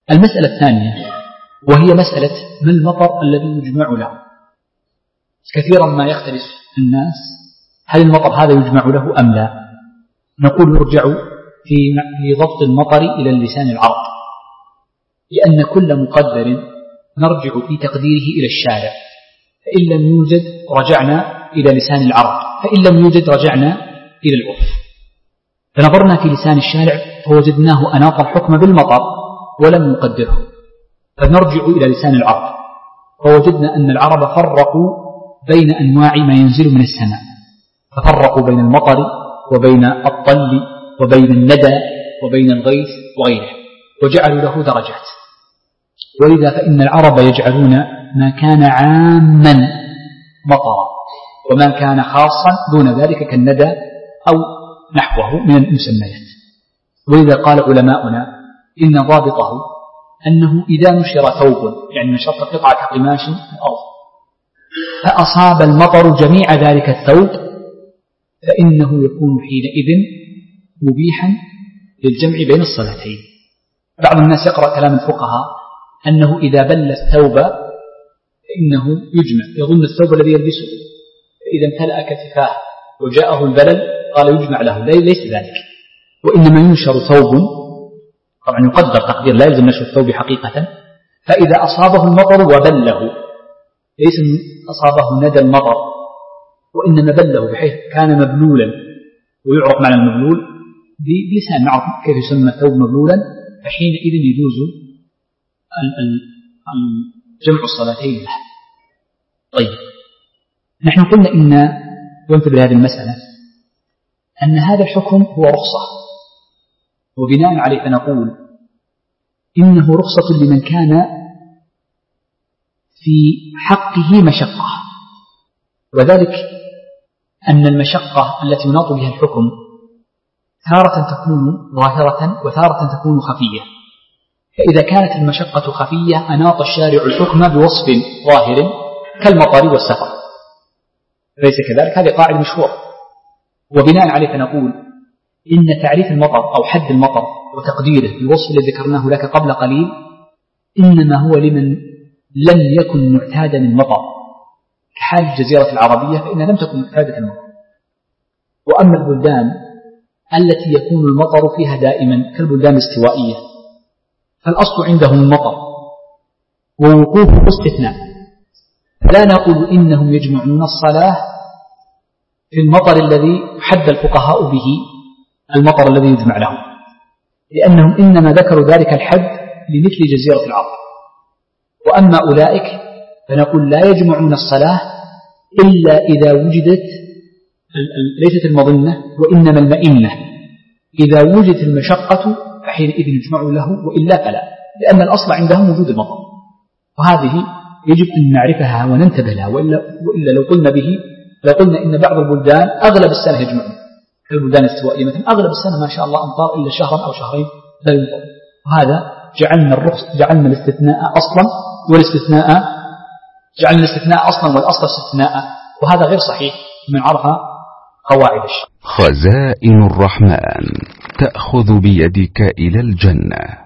المسألة الثانية وهي مسألة ما المطر الذي يجمع له. كثيرا ما يختلف الناس هل المطر هذا يجمع له أم لا. نقول يرجع في ضبط المطر إلى اللسان العرب، لأن كل مقدر نرجع في تقديره إلى الشارع، فإن لم يوجد رجعنا إلى لسان العرب، فإن لم يوجد رجعنا إلى العرف. فنظرنا في لسان الشارع فوجدناه أناط الحكم بالمطر ولم نقدره، فنرجع إلى لسان العرب فوجدنا أن العرب فرقوا بين أنواع ما ينزل من السماء، ففرقوا بين المطر وبين الطل وبين الندى وبين الغيث وغيره، وجعلوا له درجات. ولذا فإن العرب يجعلون ما كان عاما مطرا وما كان خاصا دون ذلك كالندى أو نحوه من المسميات. ولذا قال علماؤنا إن ضابطه أنه إذا نشر ثوب، يعني نشرت قطعة قماش في الأرض فأصاب المطر جميع ذلك الثوب، فإنه يكون حينئذ مبيحا للجمع بين الصلاتين. بعض الناس يقرأ كلام الفقهاء أنه إذا بل الثوب فإنه يجمع، يظن الثوب الذي يلبسه فإذا امتلأ كتفاه وجاءه البلل قال يجمع له، ليس ذلك، وإنما ينشر ثوب، طبعا يقدر تقدير لا يلزم نشر الثوب حقيقة، فإذا أصابه المطر وبله، ليس أصابه ندى المطر وإنما بله بحيث كان مبلولا، ويعرف معنى المبلول بلسان معروف كيف يسمى الثوب مبلولا، فحينئذ يجوز جمع الصلاتين له. طيب، نحن قلنا إن وانتبه لهذه المسألة أن هذا الحكم هو رخصة، وبناء عليه فنقول إنه رخصة لمن كان في حقه مشقة، وذلك أن المشقة التي يناط بها الحكم تارة تكون ظاهرة وتارة تكون خفية. فإذا كانت المشقة خفية أناط الشارع الحكم بوصف ظاهر كالمطر والسفر، ليس كذلك، هذه قاعدة مشهورة. وبناء عليه فنقول إن تعريف المطر أو حد المطر وتقديره بالوصف الذي ذكرناه لك قبل قليل إنما هو لمن لم يكن معتادا المطر، كحال الجزيرة العربية فإنها لم تكن معتادة المطر. وأما البلدان التي يكون المطر فيها دائما كالبلدان الاستوائية فالأصل عندهم المطر ووقوفه استثناء، فلا نقول إنهم يجمعون الصلاة في المطر الذي حد الفقهاء به المطر الذي يجمع لهم، لأنهم إنما ذكروا ذلك الحد لمثل جزيرة العرب. وأما أولئك فنقول لا يجمعون الصلاة إلا إذا وجدت ليست المظنة وإنما المئنة، إذا وجدت المشقة فحينئذ يجمعوا له، وإلا فلا، لأن الأصل عندهم وجود المطر. وهذه يجب أن نعرفها وننتبه لها، وإلا لو قلنا إن بعض البلدان أغلب السنة يجمعون، كالبلدان الاستوائية مثلا أغلب السنة ما شاء الله أمطار إلا شهرا أو شهرين لا يمطر، وهذا جعلنا الاستثناء أصلا، والاستثناء جعلنا الاستثناء أصلا والأصل استثناء، وهذا غير صحيح من عرف قواعد الشرع. خزائن الرحمن تأخذ بيدك إلى الجنة.